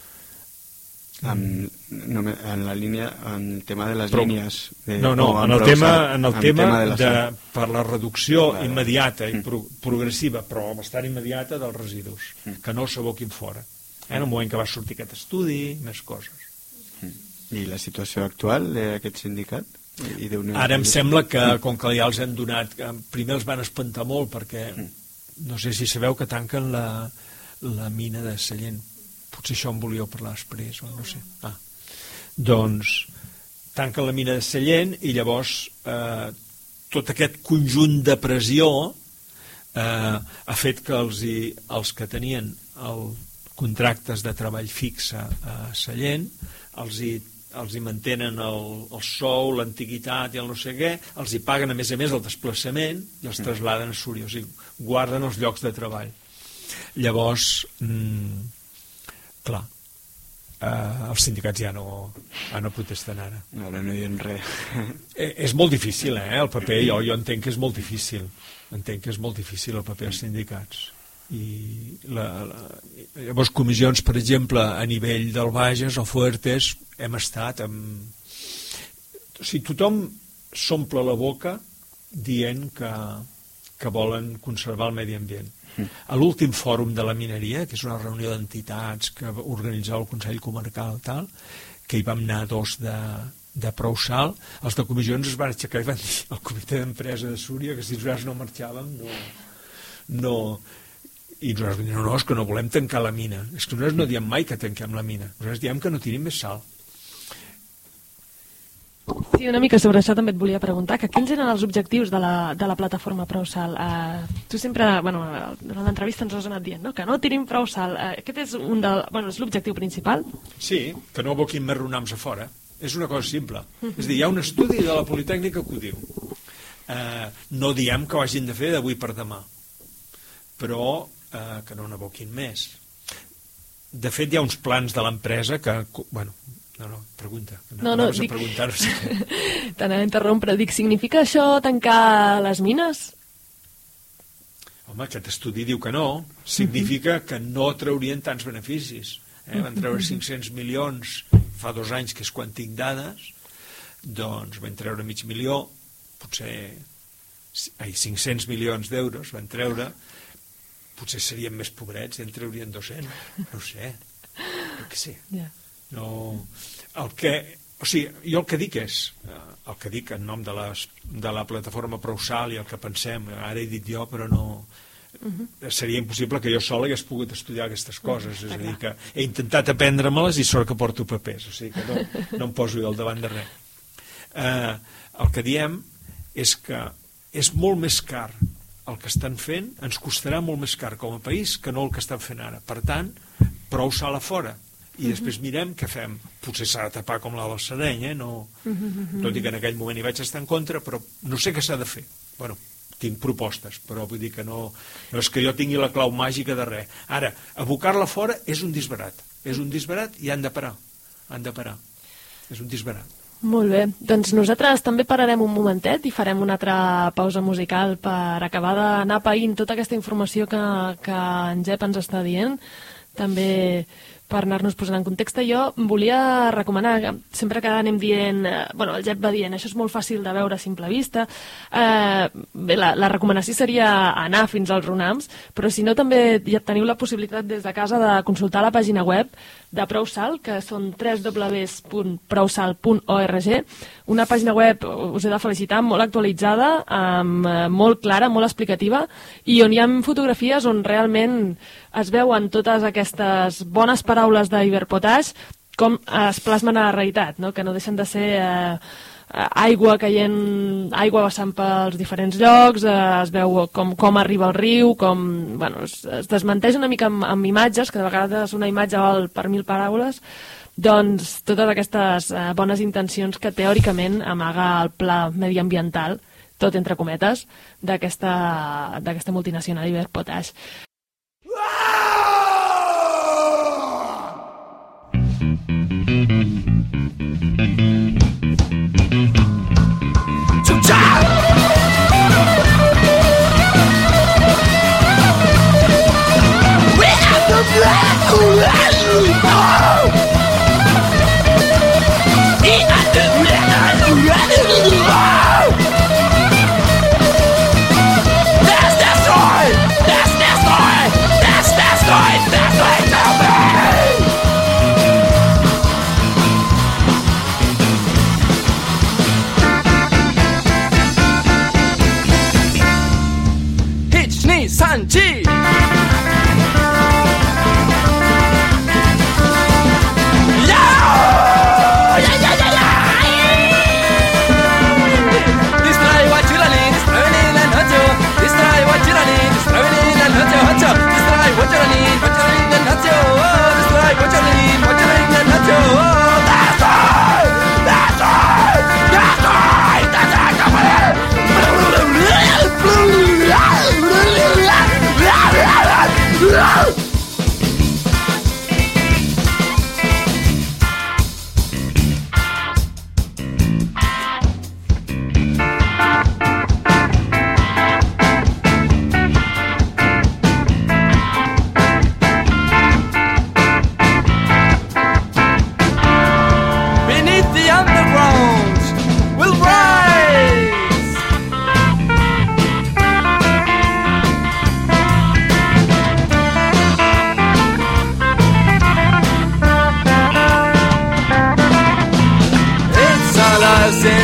En la línia, en el tema de les línies...
No, en el tema per la reducció immediata i progressiva, però bastant immediata dels residus, que no s'aboquin fora. En el moment que va sortir aquest estudi, més coses.
I la situació actual d'aquest sindicat?
Ara em sembla que, com que ja els han donat, primer els van espantar molt perquè no sé si sabeu que tanquen la mina de Sallent. Potser això en volíeu parlar després o no sé. Doncs tanquen la mina de Sallent i llavors tot aquest conjunt de pressió ha fet que els que tenien contractes de treball fixe a Sallent els hi mantenen el sou, l'antiguitat i el no sé què, els hi paguen a més el desplaçament i els traslladen a Súria, o sigui, guarden els llocs de treball. Llavors, clar, els sindicats ja no protesten ara.
Ara no diuen res.
És molt difícil, el paper, jo entenc que és molt difícil. Entenc que és molt difícil el paper dels sindicats. I llavors comissions, per exemple, a nivell del Bages o Fuertes, hem estat amb... O sigui, tothom s'omple la boca dient que volen conservar el medi ambient. A l'últim fòrum de la mineria, que és una reunió d'entitats que organitzava el Consell Comarcal, tal, que hi vam anar 2 de prou sal, els de comissions es van aixecar i van dir al comitè d'empresa de Súria que si nosaltres no marxàvem no... I nosaltres vam dir, no, és que no volem tancar la mina, és que nosaltres no diem mai que tanquem la mina, nosaltres diem que no tirim més sal.
Sí, una mica sobre això també et volia preguntar, que quins eren els objectius de la plataforma Prou Sal? Tu sempre, durant l'entrevista ens has anat dient, no? Que no tirim prou sal. Aquest és és l'objectiu principal?
Sí, que no aboquin més runams a fora. És una cosa simple. És a dir, hi ha un estudi de la Politècnica que ho diu. No diem que ho hagin de fer d'avui per demà, però que no n'aboquin més. De fet, hi ha uns plans de l'empresa que... No, pregunta.
No, dic... T'anava a interrompre. Dic, significa això tancar les mines?
Home, aquest estudi diu que no. Significa que no traurien tants beneficis. Van treure 500 milions fa 2 anys, que és quan tinc dades, doncs van treure $500,000, potser 500 milions d'euros van treure, potser serien més pobrets i en traurien 200, no ho sé, jo què sé. No, o sigui, jo el que dic és, el que dic en nom de la plataforma Prou Sal i el que pensem, ara he dit jo, però no... Seria impossible que jo sol hagués pogut estudiar aquestes coses, és a dir, que he intentat aprendre-me-les i sort que porto papers, o sigui que no em poso jo al davant de res. El que diem és que és molt més car el que estan fent, ens costarà molt més car com a país que no el que estan fent ara. Per tant, prou sal a fora. I després mirem què fem. Potser s'ha de tapar com la del Sereny, tot i que en aquell moment hi vaig estar en contra, però no sé què s'ha de fer. Bueno, tinc propostes, però vull dir que no és que jo tingui la clau màgica de res. Ara, abocar-la fora és un disbarat. És un disbarat i han de parar. És un disbarat.
Molt bé, doncs nosaltres també pararem un momentet i farem una altra pausa musical per acabar d'anar païnt tota aquesta informació que en Jep ens està dient, també per anar-nos posant en context. Jo volia recomanar, sempre que anem dient, el Jep va dient, això és molt fàcil de veure a simple vista, bé, la recomanació seria anar fins als runams, però si no també ja teniu la possibilitat des de casa de consultar la pàgina web de Prou Sal, que són www.prousal.org, una pàgina web, us he de felicitar, molt actualitzada, molt clara, molt explicativa, i on hi ha fotografies on realment es veuen totes aquestes bones paraules d'Iberpotash com es plasmen a la realitat, no? Que no deixen de ser aigua caient, aigua vessant pels diferents llocs, es veu com arriba el riu, es desmenteix una mica amb imatges, que de vegades una imatge val per 1000 paraules, doncs totes aquestes bones intencions que teòricament amaga el pla mediambiental, tot entre cometes, d'aquesta multinacional Iberpotash.
That's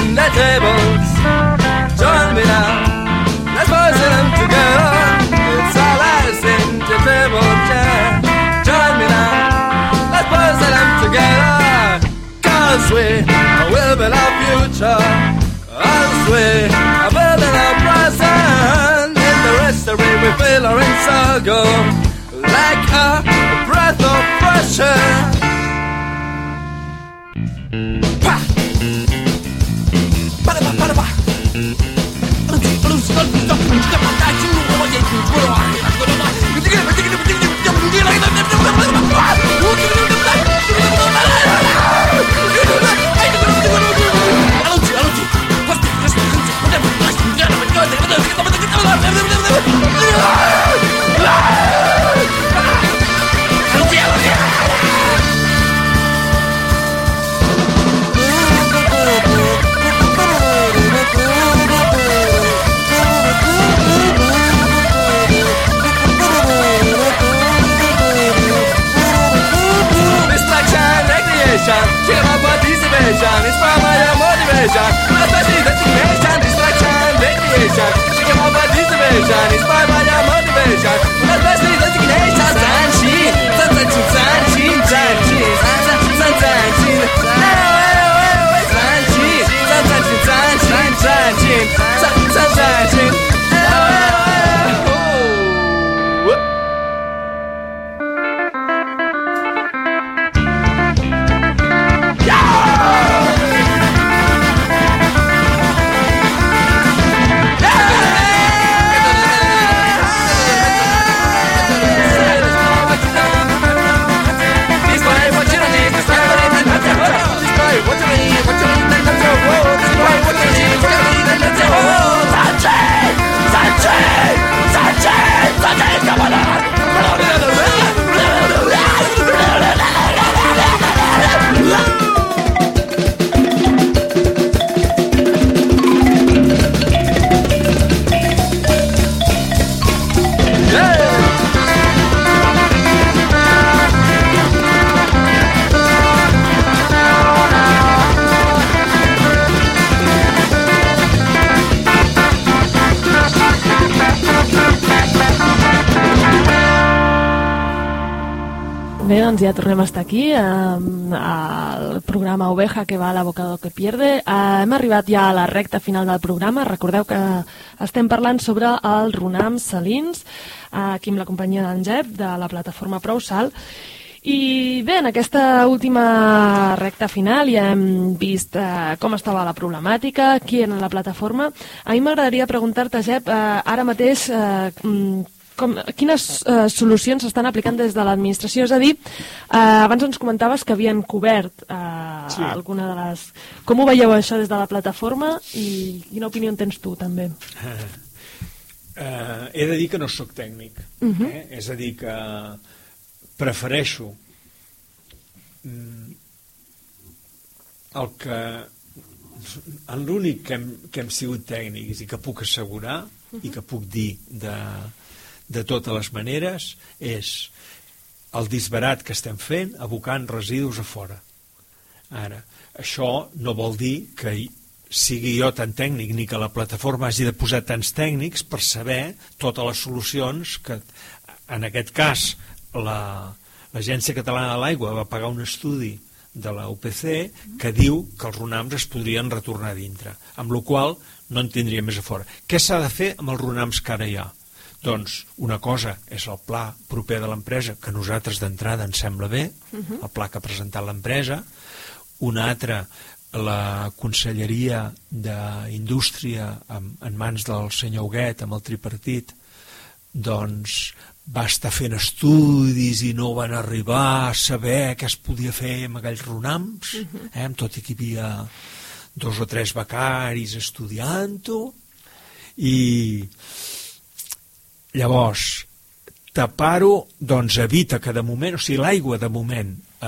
the tables. Join me now. Let's buzz them together. It's all I sing to tables, yeah. Join me now. Let's buzz them together. 'Cause we will build our future. 'Cause we are building our present. In the history we feel our struggle like a breath of fresh air. Cheer my participation, inspire my motivation. Especially the nation, distraction, recreation. Cheer my participation, inspire my motivation. Especially the nation, Zanchi, Zanchi, Zanchi, Zanchi, Zanchi, Zanchi, Zanchi,
Bé, doncs ja tornem a estar aquí al programa Oveja que va a l'abocador que pierde. Hem arribat ja a la recta final del programa. Recordeu que estem parlant sobre els runams salins, aquí amb la companyia d'en Jep, de la plataforma Prou Sal. I bé, en aquesta última recta final ja hem vist com estava la problemàtica, qui era la plataforma. A mi m'agradaria preguntar-te, Jep, ara mateix quines solucions s'estan aplicant des de l'administració? És a dir, abans ens comentaves que havien cobert alguna de les... Com ho veieu això des de la plataforma i quina opinió en tens tu, també?
He de dir que no sóc tècnic. És a dir, que prefereixo el que... L'únic que hem sigut tècnics i que puc assegurar i que puc dir de totes les maneres és el disbarat que estem fent abocant residus a fora. Ara, això no vol dir que sigui jo tan tècnic ni que la plataforma hagi de posar tants tècnics per saber totes les solucions que, en aquest cas, l'Agència Catalana de l'Aigua va pagar un estudi de la UPC que diu que els runams es podrien retornar a dintre, amb la qual no en tindria més a fora. Què s'ha de fer amb els runams que ara hi ha? Doncs una cosa és el pla proper de l'empresa, que a nosaltres d'entrada ens sembla bé, el pla que ha presentat l'empresa. Una altra, la Conselleria d'Indústria, en mans del senyor Huguet, amb el tripartit, doncs va estar fent estudis i no van arribar a saber què es podia fer amb aquells runams, tot i que hi havia 2 o 3 becaris estudiant-ho, i llavors tapar-ho doncs evita que de moment, o sigui, l'aigua de moment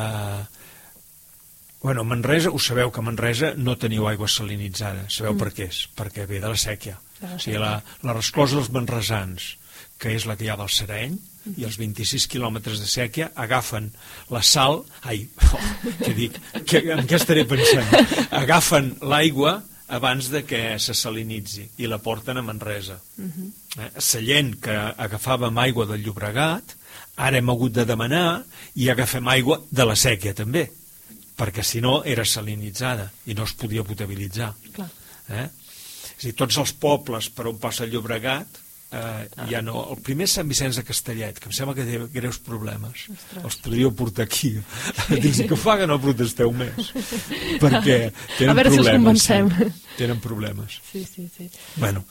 bueno, Manresa, ho sabeu que a Manresa no teniu aigua salinitzada, sabeu per què és? Perquè ve de la sèquia, o sigui, la resclosa dels manresans, que és la que hi ha del Sereny, i els 26 quilòmetres de sèquia agafen la sal, en què estaré pensant? Agafen l'aigua abans de que se salinitzi i la porten a Manresa. Sallent, que agafàvem aigua del Llobregat, ara hem hagut de demanar i agafem aigua de la Sèquia també, perquè si no era salinitzada i no es podia potabilitzar.
Clar.
És a dir, tots els pobles per on passa el Llobregat ja no. El primer és Sant Vicenç de Castellet, que em sembla que té greus problemes. Els podríeu portar aquí. Dic, que fa que no protesteu més, perquè tenen problemes.
A veure si us convencem.
Tenen problemes.
Sí.
Bueno,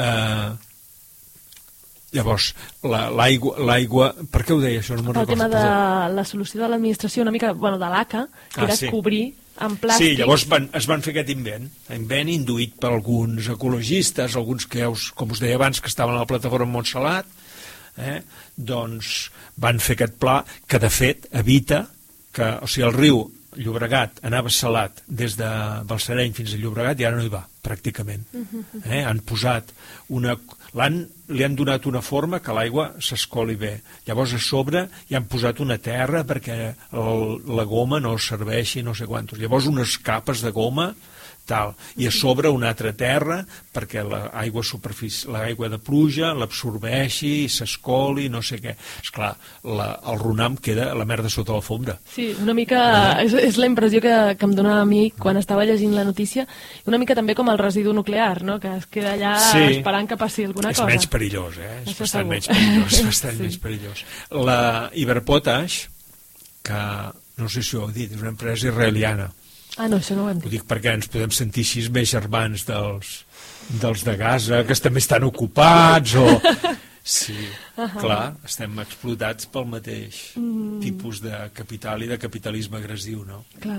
llavors, l'aigua... Per què ho deia, això? No me'n
El tema
recordo.
de la solució de l'administració, una mica, bueno, de l'ACA, que era cobrir amb plàstic.
Sí, llavors es van fer aquest invent induït per alguns ecologistes, alguns que, com us deia abans, que estaven a la plataforma Montsalat, doncs van fer aquest pla que, de fet, evita que, o sigui, el riu Llobregat anava salat des de Balsareny fins a Llobregat i ara no hi va, pràcticament. Han posat li han donat una forma que l'aigua s'escoli bé. Llavors a sobre hi han posat una terra perquè la goma no serveixi no sé quantos. Llavors unes capes de goma tal, i a sobre una altra terra perquè l'aigua de pluja l'absorbeixi i s'escoli, no sé què. Esclar, el Runam queda la merda sota l'alfombra.
Sí, una mica és la impressió que em donava a mi quan estava llegint la notícia, una mica també com el residu nuclear, no? Que es queda allà esperant que passi alguna cosa.
És menys perillós, és bastant menys perillós, menys perillós. La Iberpotash, que no sé si ho heu dit, és una empresa israeliana.
Ah, no, això no ho hem dit.
Ho dic perquè ens podem sentir així més germans dels de Gaza, que també estan ocupats, o... Sí, clar, estem explotats pel mateix tipus de capital i de capitalisme agressiu, no?
Clar.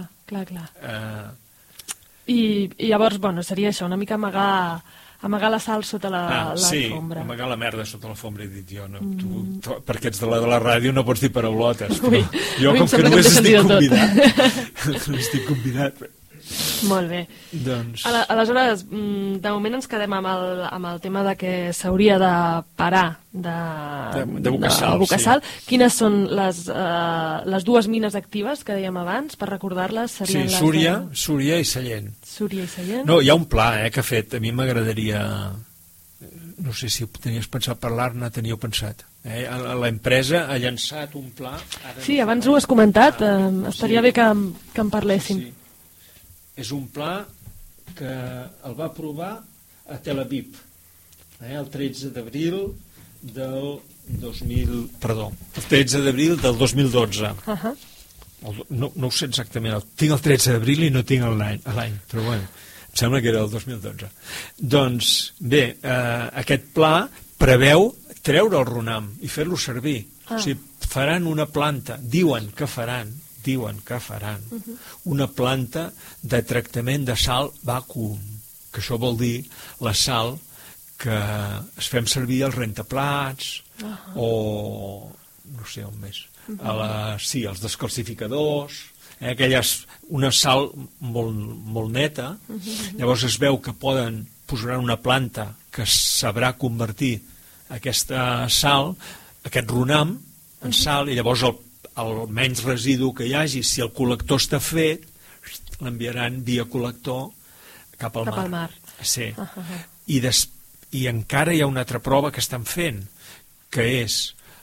I llavors, bueno, seria això, una mica amagar la sal sota l'alfombra.
Sí, amagar la merda sota l'alfombra, he dit jo. No? Tu, perquè ets de la ràdio, no pots dir paraulotes. Jo, com que només estic convidat...
Molt bé.
Doncs...
Aleshores, de moment ens quedem amb el tema de que s'hauria de parar de Bocassal.
Sí.
Quines són les dues mines actives que dèiem abans, per recordar-les?
Sí, Súria i Sallent.
Súria i Sallent.
No, hi ha un pla que ha fet, a mi m'agradaria... No sé si tenies pensat parlar-ne, teníeu pensat. L'empresa ha llançat un pla...
Sí, abans ho has comentat, estaria bé que en parléssim.
Sí. És un pla que el va aprovar a Tel Aviv, el 13 d'abril del 2012. No ho sé exactament, tinc el 13 d'abril i no tinc l'any, però bueno, em sembla que era el 2012. Doncs bé, aquest pla preveu treure el Runam i fer-lo servir. O sigui, faran una planta, diuen que faran una planta de tractament de sal vàcuum, que això vol dir la sal que es fem servir als rentaplats o no sé on més, als descalcificadors, una sal molt neta. Llavors es veu que posaran una planta que sabrà convertir aquesta sal, aquest Runam, en sal, i llavors el menys residu que hi hagi, si el col·lector està fet, l'enviaran via col·lector cap al mar. Sí. I encara hi ha una altra prova que estan fent, que és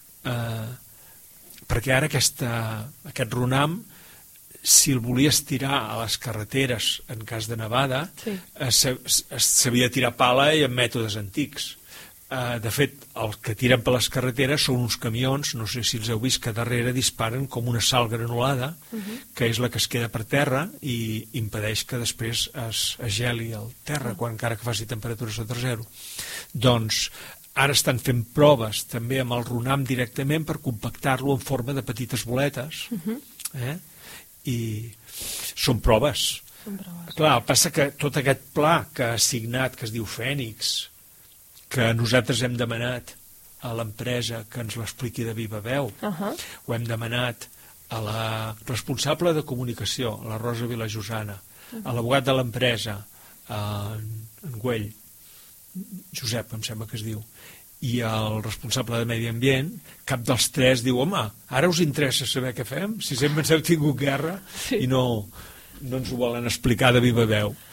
perquè ara aquest Runam, si el volies tirar a les carreteres en cas de nevada, s'havia de tirar pala i amb mètodes antics. De fet, els que tiren per les carreteres són uns camions, no sé si els heu vist, que darrere disparen com una sal granulada, que és la que es queda per terra i impedeix que després es geli el terra, encara que faci temperatura sota zero. Doncs ara estan fent proves també amb el Runam directament per compactar-lo en forma de petites boletes. I són proves. Clar, passa que tot aquest pla que ha signat, que es diu Fènix, que nosaltres hem demanat a l'empresa que ens l'expliqui de viva veu, ho hem demanat a la responsable de comunicació, a la Rosa Vilajosana, a l'abogat de l'empresa, en Güell, Josep, em sembla que es diu, i el responsable de Medi Ambient, cap dels tres diu, home, ara us interessa saber què fem? Si sempre ens heu tingut guerra i no ens ho volen explicar de viva veu.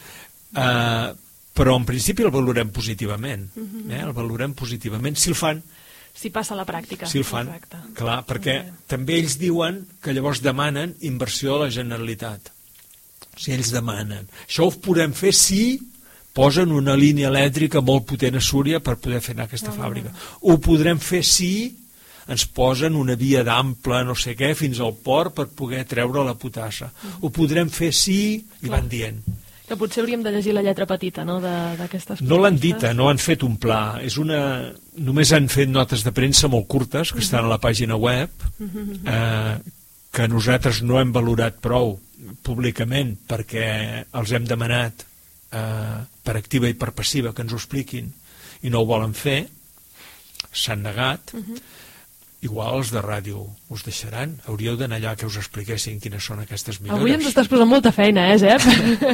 però en principi el valorem positivament. El valorem positivament si el fan.
Si passa a la pràctica.
Si el fan,
exacte.
clar, perquè també ells diuen que llavors demanen inversió de la Generalitat. O sigui, ells demanen. Això ho podem fer si posen una línia elèctrica molt potent a Súria per poder fer anar aquesta fàbrica. Ho podrem fer si ens posen una via d'ample, no sé què, fins al port per poder treure la potassa. Ho podrem fer si... I van dient.
Que potser hauríem de llegir la lletra petita, no?, d'aquestes propostes.
No l'han dita, no han fet un pla. Només han fet notes de premsa molt curtes, que estan a la pàgina web, que nosaltres no hem valorat prou públicament perquè els hem demanat per activa i per passiva que ens ho expliquin i no ho volen fer, s'han negat. Igual els de ràdio us deixaran. Hauríeu d'anar allà que us expliquessin quines són aquestes millores.
Avui ens estàs posant molta feina, Jep?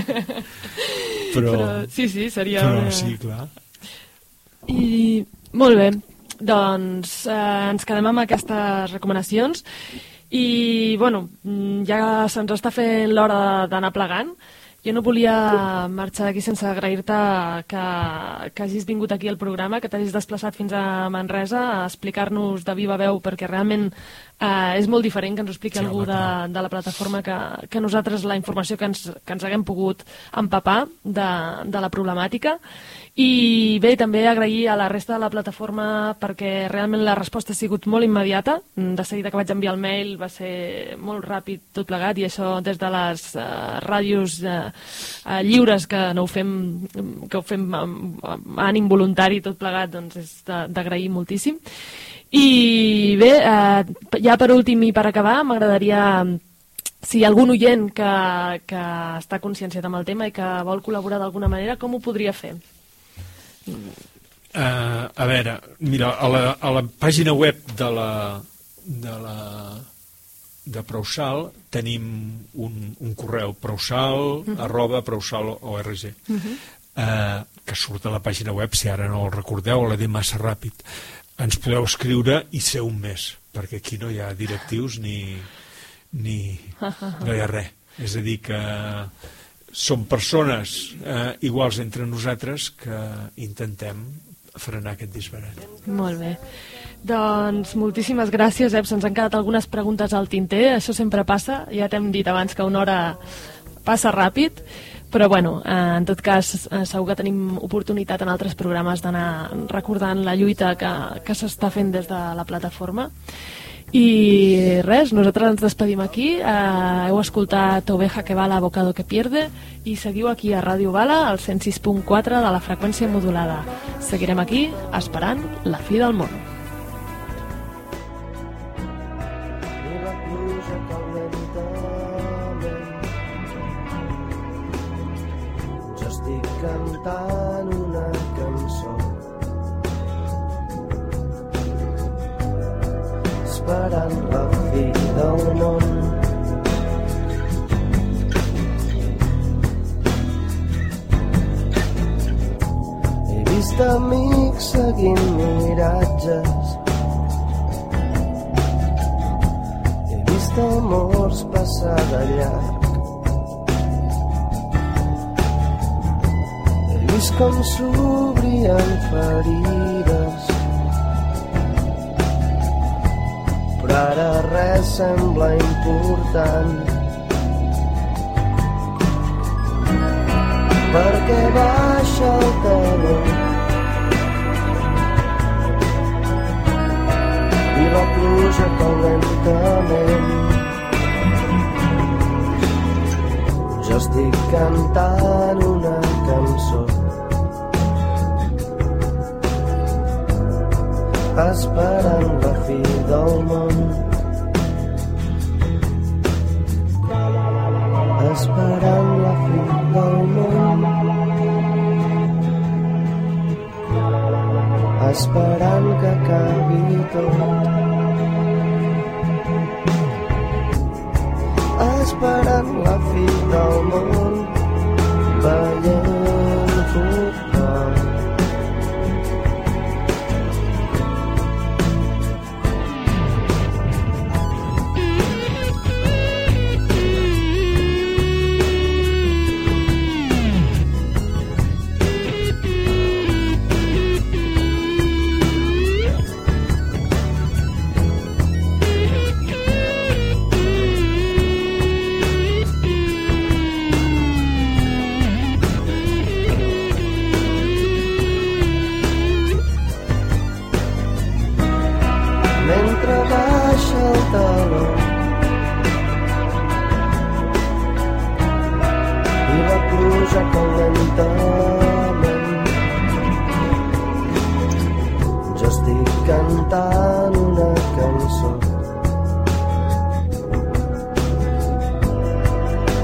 Però
sí, seria...
Però sí, clar.
I molt bé, doncs ens quedem amb aquestes recomanacions i, bueno, ja se'ns està fent l'hora d'anar plegant. Jo no volia marxar d'aquí sense agrair-te que hagis vingut aquí al programa, que t'hagis desplaçat fins a Manresa a explicar-nos de viva veu, perquè realment és molt diferent que ens ho expliqui algú de la plataforma que nosaltres la informació que ens haguem pogut empapar de la problemàtica. I bé, també agrair a la resta de la plataforma perquè realment la resposta ha sigut molt immediata. De seguida que vaig enviar el mail va ser molt ràpid tot plegat, i això des de les ràdios lliures que ho fem amb ànim voluntari tot plegat, doncs és d'agrair moltíssim. I bé, ja per últim i per acabar, m'agradaria, si hi ha algun oient que està conscienciat amb el tema i que vol col·laborar d'alguna manera, com ho podria fer?
A veure, mira, a la pàgina web de Prousal tenim un correu, prousal@prousal.org, que surt a la pàgina web, si ara no el recordeu, l'he dit massa ràpid. Ens podeu escriure i ser un mes, perquè aquí no hi ha directius ni no hi ha res. És a dir, que som persones iguals entre nosaltres que intentem frenar aquest disbarat.
Molt bé. Doncs moltíssimes gràcies, se'ns han quedat algunes preguntes al tinter, això sempre passa, ja t'hem dit abans que una hora passa ràpid, però bueno, en tot cas segur que tenim oportunitat en altres programes d'anar recordant la lluita que s'està fent des de la plataforma. I res, nosaltres ens despedim aquí. Heu escoltat Oveja que bala, bocado que pierde, i seguiu aquí a Ràdio Bala, al 106.4 de la freqüència modulada. Seguirem aquí esperant la fi del món.
Jo estic cantant una cançó esperant la fi del món. He vist amics seguint miratges, he vist amors passar de llarg, he vist com s'obrien ferides, però ara res sembla important, perquè baixa el teló i la pluja cau lentament. Jo estic cantant una cançó esperant la fi del món, esperant la fi del món, esperant que acabi tot, esperant la fi del món, veient futbol.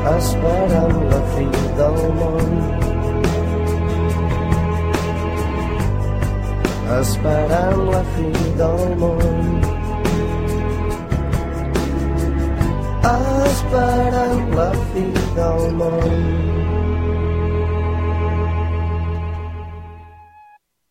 esperant la fi del món. Esperant la fi del món. Esperant la fi del món.